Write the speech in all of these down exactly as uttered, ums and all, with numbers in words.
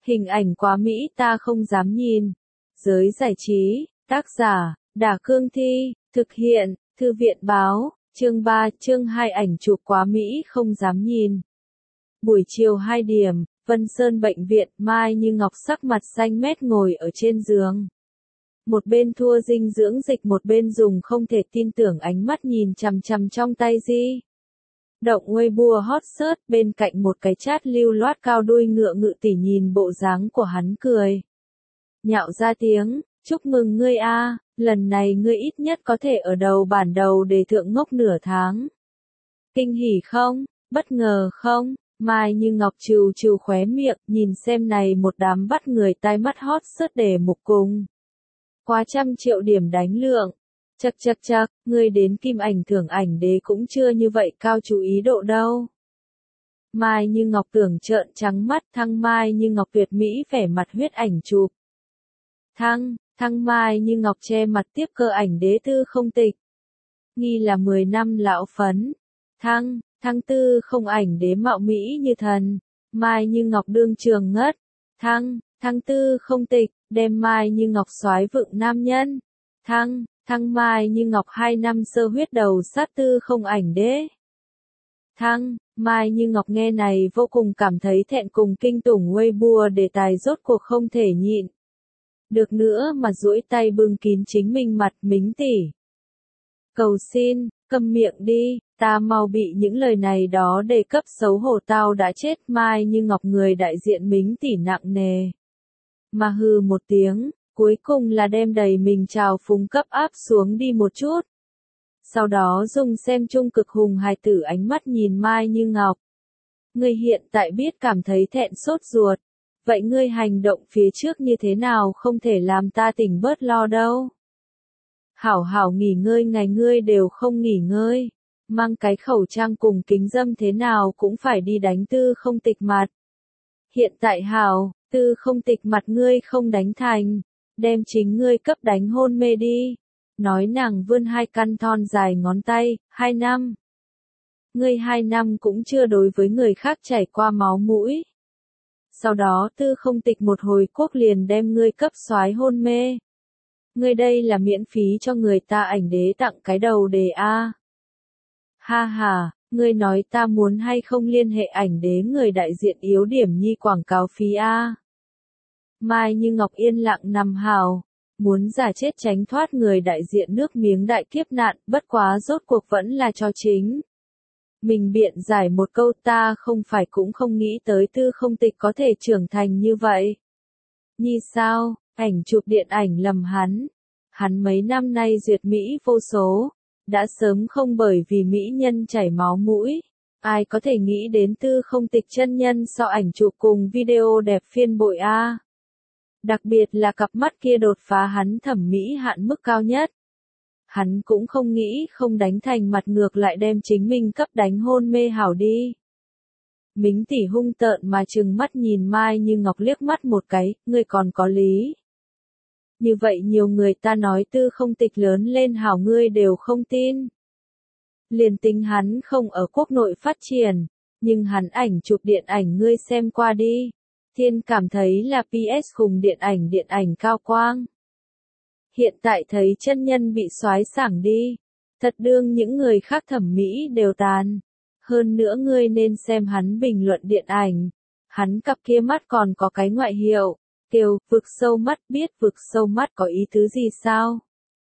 Hình ảnh quá mỹ ta không dám nhìn. Giới giải trí, tác giả, Đả Cương Thi, thực hiện, Thư viện báo, chương ba, chương hai ảnh chụp quá mỹ không dám nhìn. Buổi chiều hai điểm, Vân Sơn bệnh viện, Mai Như Ngọc sắc mặt xanh mét ngồi ở trên giường. Một bên thua dinh dưỡng dịch, một bên dùng không thể tin tưởng ánh mắt nhìn chằm chằm trong tay di động Weibo hot search, bên cạnh một cái chat lưu loát cao đuôi ngựa ngự tỉ nhìn bộ dáng của hắn cười. Nhạo ra tiếng, chúc mừng ngươi a, lần này ngươi ít nhất có thể ở đầu bản đầu đề thượng ngốc nửa tháng. Kinh hỉ không, bất ngờ không? Mai Như Ngọc trừ trừ khóe miệng, nhìn xem này một đám bắt người tai mắt hot search đề mục cùng. Quá trăm triệu điểm đánh lượng. Chậc chậc chậc, ngươi đến kim ảnh thưởng ảnh đế cũng chưa như vậy cao chú ý độ đâu. Mai Như Ngọc tưởng trợn trắng mắt, thăng Mai Như Ngọc tuyệt mỹ vẻ mặt huyết ảnh chụp. Thăng, thăng Mai Như Ngọc che mặt tiếp cơ ảnh đế tư không tịch. Nghi là mười năm lão phấn. Thăng, thăng tư không ảnh đế mạo mỹ như thần. Mai Như Ngọc đương trường ngất. Thăng, thăng tư không tịch, đem Mai Như Ngọc soái vựng nam nhân. Thăng, thăng Mai Như Ngọc hai năm sơ huyết đầu sát tư không ảnh đế. Thăng, Mai Như Ngọc nghe này vô cùng cảm thấy thẹn cùng kinh tủng, Weibo đề tài rốt cuộc không thể nhịn được nữa mà duỗi tay bưng kín chính mình mặt, Mính tỷ. Cầu xin, câm miệng đi, ta mau bị những lời này đó đề cấp xấu hổ tao đã chết. Mai Như Ngọc người đại diện Mính tỷ nặng nề mà hừ một tiếng, cuối cùng là đem đầy mình trào phúng cấp áp xuống đi một chút. Sau đó dùng xem chung cực hùng hài tử ánh mắt nhìn Mai Như Ngọc. Ngươi hiện tại biết cảm thấy thẹn sốt ruột. Vậy ngươi hành động phía trước như thế nào không thể làm ta tỉnh bớt lo đâu. Hảo hảo nghỉ ngơi, ngày ngươi đều không nghỉ ngơi. Mang cái khẩu trang cùng kính dâm thế nào cũng phải đi đánh tư không tịch mặt. Hiện tại hảo, tư không tịch mặt ngươi không đánh thành. Đem chính ngươi cấp đánh hôn mê đi. Nói nàng vươn hai căn thon dài ngón tay, hai năm. Ngươi hai năm cũng chưa đối với người khác chảy qua máu mũi. Sau đó tư không tịch một hồi quốc liền đem ngươi cấp soái hôn mê. Ngươi đây là miễn phí cho người ta ảnh đế tặng cái đầu đề a. Ha ha, ngươi nói ta muốn hay không liên hệ ảnh đế người đại diện yếu điểm nhi quảng cáo phí a. Mai Như Ngọc yên lặng nằm hào, muốn giả chết tránh thoát người đại diện nước miếng đại kiếp nạn, bất quá rốt cuộc vẫn là cho chính. Mình biện giải một câu, ta không phải cũng không nghĩ tới tư không tịch có thể trưởng thành như vậy. Nhi sao, ảnh chụp điện ảnh lầm hắn. Hắn mấy năm nay duyệt Mỹ vô số, đã sớm không bởi vì mỹ nhân chảy máu mũi. Ai có thể nghĩ đến tư không tịch chân nhân so ảnh chụp cùng video đẹp phiên bội a. Đặc biệt là cặp mắt kia đột phá hắn thẩm mỹ hạn mức cao nhất. Hắn cũng không nghĩ không đánh thành mặt ngược lại đem chính mình cấp đánh hôn mê hảo đi. Mính tỷ hung tợn mà trừng mắt nhìn Mai Như Ngọc liếc mắt một cái, ngươi còn có lý. Như vậy nhiều người ta nói tư không tịch lớn lên hảo ngươi đều không tin. Liền tính hắn không ở quốc nội phát triển, nhưng hắn ảnh chụp điện ảnh ngươi xem qua đi. Thiên cảm thấy là pê ét khùng điện ảnh điện ảnh cao quang. Hiện tại thấy chân nhân bị soái sảng đi. Thật đương những người khác thẩm mỹ đều tàn. Hơn nữa ngươi nên xem hắn bình luận điện ảnh. Hắn cặp kia mắt còn có cái ngoại hiệu. Kêu, vực sâu mắt, biết vực sâu mắt có ý tứ gì sao?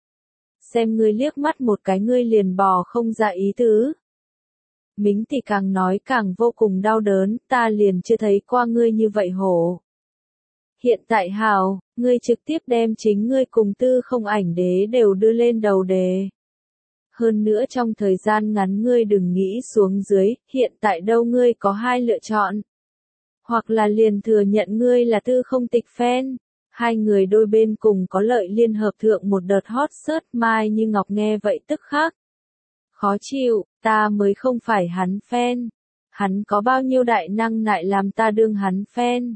Xem ngươi liếc mắt một cái ngươi liền bò không ra ý tứ. Mính thì càng nói càng vô cùng đau đớn, ta liền chưa thấy qua ngươi như vậy hổ. Hiện tại hào, ngươi trực tiếp đem chính ngươi cùng tư không ảnh đế đều đưa lên đầu đề. Hơn nữa trong thời gian ngắn ngươi đừng nghĩ xuống dưới, hiện tại đâu ngươi có hai lựa chọn. Hoặc là liền thừa nhận ngươi là tư không tịch fan. Hai người đôi bên cùng có lợi liên hợp thượng một đợt hot search. Mai Như Ngọc nghe vậy tức khắc. Khó chịu, ta mới không phải hắn fan. Hắn có bao nhiêu đại năng lại làm ta đương hắn fan.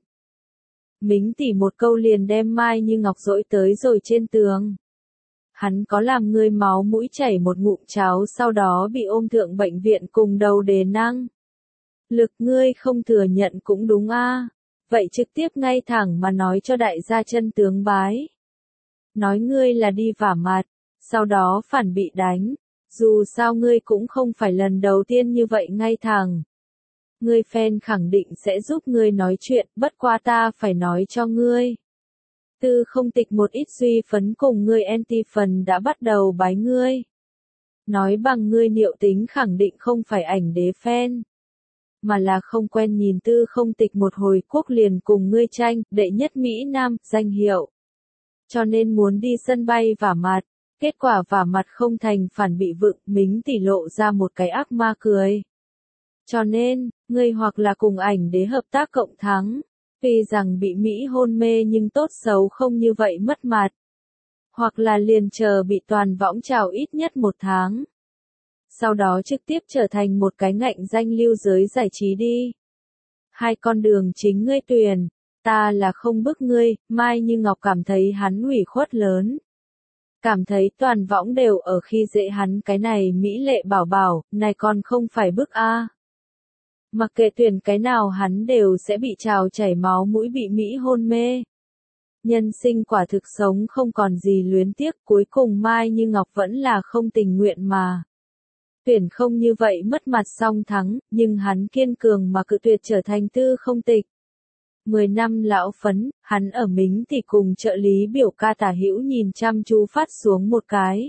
Mính tỉ một câu liền đem Mai Như Ngọc dỗi tới rồi trên tường. Hắn có làm ngươi máu mũi chảy một ngụm cháo sau đó bị ôm thượng bệnh viện cùng đầu đề năng. Lực ngươi không thừa nhận cũng đúng a. vậy trực tiếp ngay thẳng mà nói cho đại gia chân tướng bái. Nói ngươi là đi vả mặt, sau đó phản bị đánh. Dù sao ngươi cũng không phải lần đầu tiên như vậy ngay thẳng. Ngươi fan khẳng định sẽ giúp ngươi nói chuyện, bất quá ta phải nói cho ngươi. Tư không tịch một ít duy phấn cùng ngươi anti phần đã bắt đầu bái ngươi. Nói bằng ngươi niệu tính khẳng định không phải ảnh đế fan. Mà là không quen nhìn tư không tịch một hồi quốc liền cùng ngươi tranh, đệ nhất Mỹ Nam, danh hiệu. Cho nên muốn đi sân bay vả mặt. Kết quả vả mặt không thành phản bị vựng, mính tỉ lộ ra một cái ác ma cười. Cho nên, ngươi hoặc là cùng ảnh đế hợp tác cộng thắng. Tuy rằng bị Mỹ hôn mê nhưng tốt xấu không như vậy mất mặt. Hoặc là liền chờ bị toàn võng trào ít nhất một tháng. Sau đó trực tiếp trở thành một cái ngạnh danh lưu giới giải trí đi. Hai con đường chính ngươi tuyển, ta là không bức ngươi, Mai Như Ngọc cảm thấy hắn ủy khuất lớn. Cảm thấy toàn võng đều ở khi dễ hắn cái này mỹ lệ bảo bảo, này còn không phải bức a. Mặc kệ tuyển cái nào hắn đều sẽ bị trào chảy máu mũi bị Mỹ hôn mê. Nhân sinh quả thực sống không còn gì luyến tiếc, cuối cùng Mai Như Ngọc vẫn là không tình nguyện mà. Tuyển không như vậy mất mặt song thắng, nhưng hắn kiên cường mà cự tuyệt trở thành tư không tịch. Mười năm lão phấn, hắn ở mính thì cùng trợ lý biểu ca tả hữu nhìn chăm chú phát xuống một cái.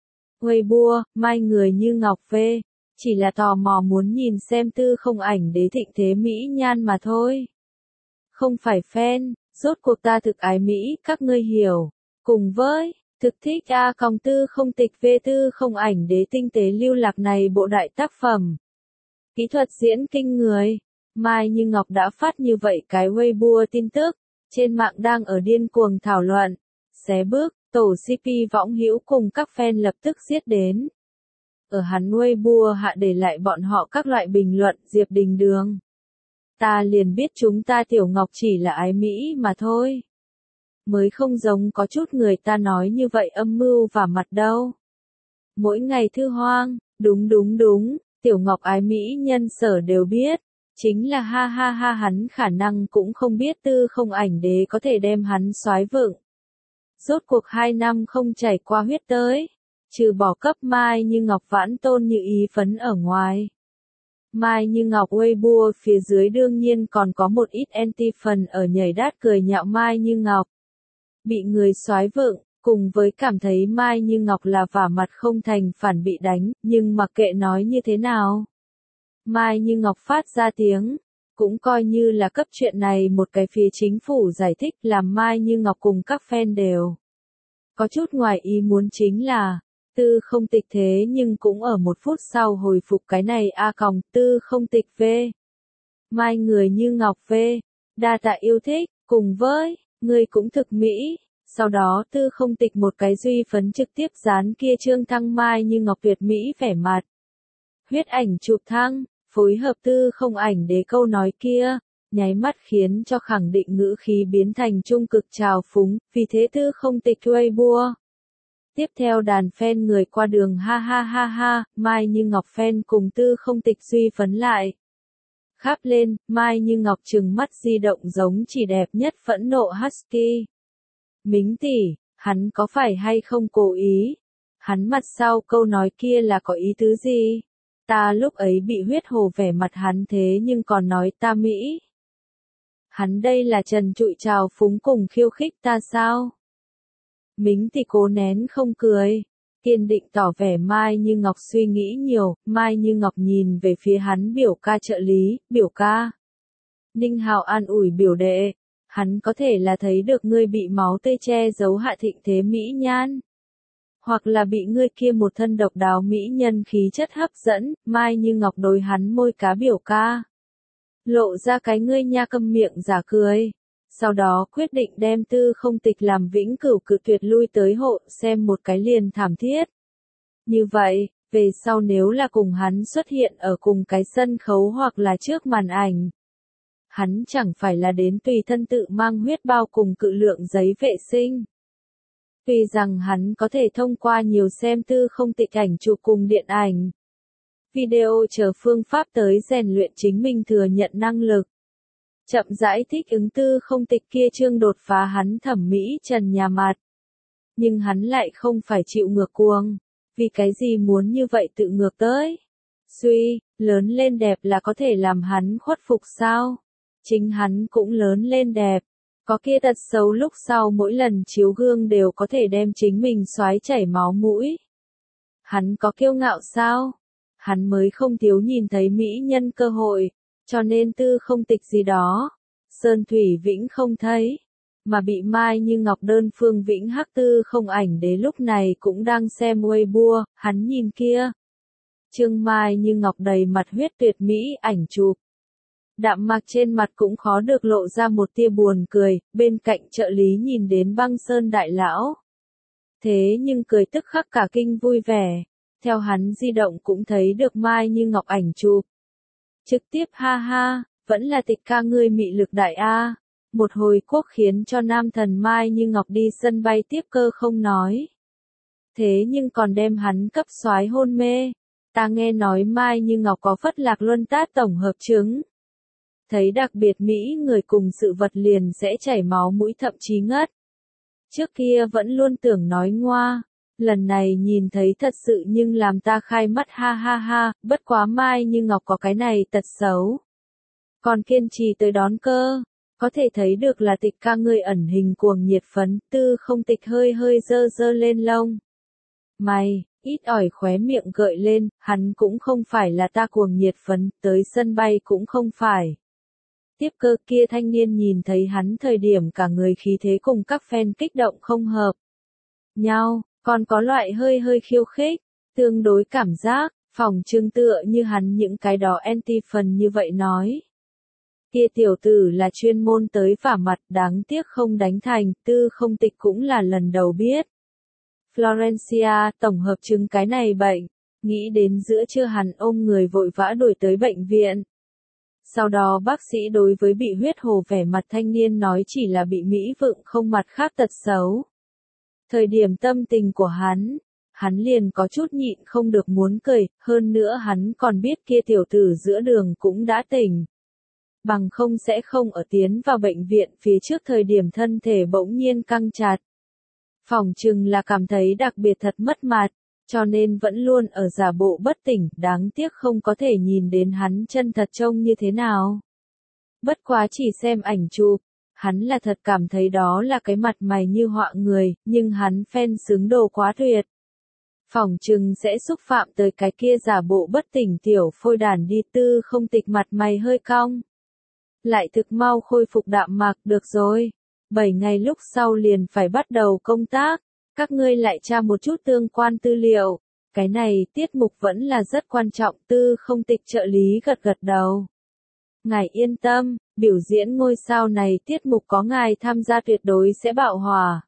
Weibo, Mai người như ngọc phê, chỉ là tò mò muốn nhìn xem tư không ảnh đế thịnh thế Mỹ nhan mà thôi. Không phải fan, rốt cuộc ta thực ái Mỹ, các ngươi hiểu. Cùng với, thực thích A còng tư không tịch về tư không ảnh đế tinh tế lưu lạc này bộ đại tác phẩm. Kỹ thuật diễn kinh người. Mai Như Ngọc đã phát như vậy cái Weibo tin tức, trên mạng đang ở điên cuồng thảo luận, xé bước, tổ xê pê võng hữu cùng các fan lập tức giết đến. Ở hắn Weibo hạ để lại bọn họ các loại bình luận Diệp Đình Đường. Ta liền biết chúng ta Tiểu Ngọc chỉ là ái Mỹ mà thôi. Mới không giống có chút người ta nói như vậy âm mưu và mặt đâu. Mỗi ngày thư hoang, đúng đúng đúng, Tiểu Ngọc ái Mỹ nhân sở đều biết. Chính là ha ha ha hắn khả năng cũng không biết tư không ảnh đế có thể đem hắn soái vựng. Rốt cuộc hai năm không chảy qua huyết tới, trừ bỏ cấp Mai Như Ngọc vãn tôn như ý phấn ở ngoài. Mai Như Ngọc Weibo phía dưới đương nhiên còn có một ít anti phần ở nhảy đát cười nhạo Mai Như Ngọc. Bị người soái vựng, cùng với cảm thấy Mai Như Ngọc là vả mặt không thành phản bị đánh, nhưng mặc kệ nói như thế nào. Mai Như Ngọc phát ra tiếng, cũng coi như là cấp chuyện này một cái phía chính phủ giải thích làm Mai Như Ngọc cùng các fan đều. Có chút ngoài ý muốn chính là, tư không tịch thế nhưng cũng ở một phút sau hồi phục cái này a còng tư không tịch về. Mai người như Ngọc về, đa tạ yêu thích, cùng với, người cũng thực mỹ. Sau đó tư không tịch một cái duy phấn trực tiếp dán kia trương thăng Mai Như Ngọc tuyệt mỹ vẻ mặt. Huyết ảnh chụp thăng, phối hợp tư không ảnh đế câu nói kia, nháy mắt khiến cho khẳng định ngữ khí biến thành trung cực trào phúng, vì thế tư không tịch Weibo. Tiếp theo đàn fan người qua đường ha ha ha ha, Mai Như Ngọc fan cùng tư không tịch duy phấn lại. Khắp lên, Mai Như Ngọc trừng mắt di động giống chỉ đẹp nhất phẫn nộ husky. Mính tỷ, hắn có phải hay không cố ý? Hắn mặt sau câu nói kia là có ý tứ gì? Ta lúc ấy bị huyết hồ vẻ mặt hắn thế nhưng còn nói ta Mỹ. Hắn đây là trần trụi trào phúng cùng khiêu khích ta sao? Mính thì cố nén không cười. Kiên định tỏ vẻ Mai Như Ngọc suy nghĩ nhiều, Mai Như Ngọc nhìn về phía hắn biểu ca trợ lý, biểu ca. Ninh Hào an ủi biểu đệ, hắn có thể là thấy được ngươi bị máu tê che giấu hạ thịnh thế Mỹ nhan. Hoặc là bị ngươi kia một thân độc đáo mỹ nhân khí chất hấp dẫn, Mai Như Ngọc đối hắn môi cá biểu ca. Lộ ra cái ngươi nha câm miệng giả cười. Sau đó quyết định đem tư không tịch làm vĩnh cửu cự tuyệt lui tới hộ xem một cái liền thảm thiết. Như vậy, về sau nếu là cùng hắn xuất hiện ở cùng cái sân khấu hoặc là trước màn ảnh. Hắn chẳng phải là đến tùy thân tự mang huyết bao cùng cự lượng giấy vệ sinh. Tuy rằng hắn có thể thông qua nhiều xem tư không tịch ảnh chụp cùng điện ảnh. Video chờ phương pháp tới rèn luyện chính mình thừa nhận năng lực. chậm rãi thích ứng Tư Không Tịch kia chương đột phá hắn thẩm mỹ trần nhà mặt. Nhưng hắn lại không phải chịu ngược cuồng. Vì cái gì muốn như vậy tự ngược tới? Suy, lớn lên đẹp là có thể làm hắn khuất phục sao? Chính hắn cũng lớn lên đẹp. Có kia tật xấu lúc sau mỗi lần chiếu gương đều có thể đem chính mình xoái chảy máu mũi. Hắn có kiêu ngạo sao? Hắn mới không thiếu nhìn thấy mỹ nhân cơ hội, cho nên Tư Không Tịch gì đó. Sơn Thủy Vĩnh không thấy, mà bị Mai Như Ngọc đơn phương Vĩnh hắc Tư Không ảnh đế lúc này cũng đang xem Weibo, hắn nhìn kia. Trương Mai Như Ngọc đầy mặt huyết tuyệt mỹ ảnh chụp. Đạm mạc trên mặt cũng khó được lộ ra một tia buồn cười, bên cạnh trợ lý nhìn đến Băng Sơn đại lão. Thế nhưng cười tức khắc cả kinh vui vẻ, theo hắn di động cũng thấy được Mai Như Ngọc ảnh chụp. Trực tiếp ha ha, vẫn là Tịch ca ngươi mị lực đại a. Một hồi quốc khiến cho nam thần Mai Như Ngọc đi sân bay tiếp cơ không nói. Thế nhưng còn đem hắn cấp soái hôn mê. Ta nghe nói Mai Như Ngọc có Phất Lạc Luân Tát tổng hợp chứng. Thấy đặc biệt mỹ người cùng sự vật liền sẽ chảy máu mũi thậm chí ngất. Trước kia vẫn luôn tưởng nói ngoa, lần này nhìn thấy thật sự nhưng làm ta khai mắt ha ha ha, bất quá Mai Như Ngọc có cái này tật xấu. Còn kiên trì tới đón cơ, có thể thấy được là Tịch ca ngươi ẩn hình cuồng nhiệt phấn, Tư Không Tịch hơi hơi dơ dơ lên lông. Mày, ít ỏi khóe miệng gợi lên, hắn cũng không phải là ta cuồng nhiệt phấn, tới sân bay cũng không phải. Tiếp cơ kia thanh niên nhìn thấy hắn thời điểm cả người khí thế cùng các fan kích động không hợp nhau, còn có loại hơi hơi khiêu khích, tương đối cảm giác, phòng trưng tựa như hắn những cái đó anti phần như vậy nói. Kia tiểu tử là chuyên môn tới vả mặt, đáng tiếc không đánh thành, Tư Không Tịch cũng là lần đầu biết. Florencia, tổng hợp chứng cái này bệnh, nghĩ đến giữa trưa hắn ôm người vội vã đuổi tới bệnh viện. Sau đó bác sĩ đối với bị huyết hồ vẻ mặt thanh niên nói chỉ là bị mỹ vượng không mặt khác tật xấu. Thời điểm tâm tình của hắn, hắn liền có chút nhịn không được muốn cười, hơn nữa hắn còn biết kia tiểu tử giữa đường cũng đã tỉnh. Bằng không sẽ không ở tiến vào bệnh viện phía trước thời điểm thân thể bỗng nhiên căng chặt. Phỏng chừng là cảm thấy đặc biệt thật mất mặt, cho nên vẫn luôn ở giả bộ bất tỉnh, đáng tiếc không có thể nhìn đến hắn chân thật trông như thế nào. Bất quá chỉ xem ảnh chụp, hắn là thật cảm thấy đó là cái mặt mày như họa người, nhưng hắn fan xứng đồ quá tuyệt. Phỏng chừng sẽ xúc phạm tới cái kia giả bộ bất tỉnh tiểu phôi đàn đi. Tư Không Tịch mặt mày hơi cong. Lại thực mau khôi phục đạm mạc, được rồi. Bảy ngày lúc sau liền phải bắt đầu công tác. Các ngươi lại tra một chút tương quan tư liệu. Cái này tiết mục vẫn là rất quan trọng. Tư Không Tịch trợ lý gật gật đầu. Ngài yên tâm, biểu diễn ngôi sao này tiết mục có ngài tham gia tuyệt đối sẽ bạo hòa.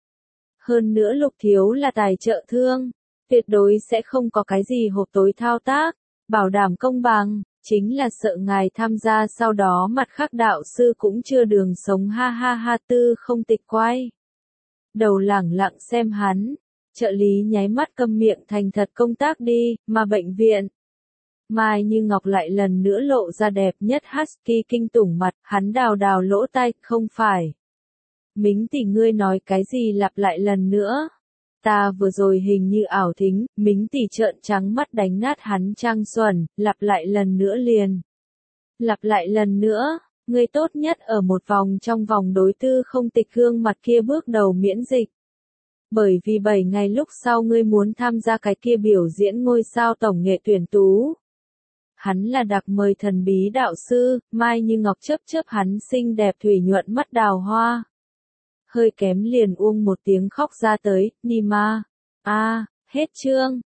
Hơn nữa Lục thiếu là tài trợ thương, tuyệt đối sẽ không có cái gì hộp tối thao tác, bảo đảm công bằng, chính là sợ ngài tham gia sau đó mặt khác đạo sư cũng chưa đường sống ha ha ha. Tư Không Tịch quay đầu lẳng lặng xem hắn, trợ lý nháy mắt câm miệng thành thật công tác đi, mà bệnh viện. Mai Như Ngọc lại lần nữa lộ ra đẹp nhất husky kinh tủng mặt, hắn đào đào lỗ tai, không phải. Mính tỷ ngươi nói cái gì lặp lại lần nữa? Ta vừa rồi hình như ảo thính, Mính tỷ trợn trắng mắt đánh nát hắn trang xuẩn, lặp lại lần nữa liền. Lặp lại lần nữa, ngươi tốt nhất ở một vòng trong vòng đối. Tư Không Tịch gương mặt kia bước đầu miễn dịch. Bởi vì bảy ngày lúc sau ngươi muốn tham gia cái kia biểu diễn ngôi sao tổng nghệ tuyển tú. Hắn là đặc mời thần bí đạo sư, Mai Như Ngọc chớp chớp hắn xinh đẹp thủy nhuận mắt đào hoa. Hơi kém liền uông một tiếng khóc ra tới, Nima. A, à, hết chương.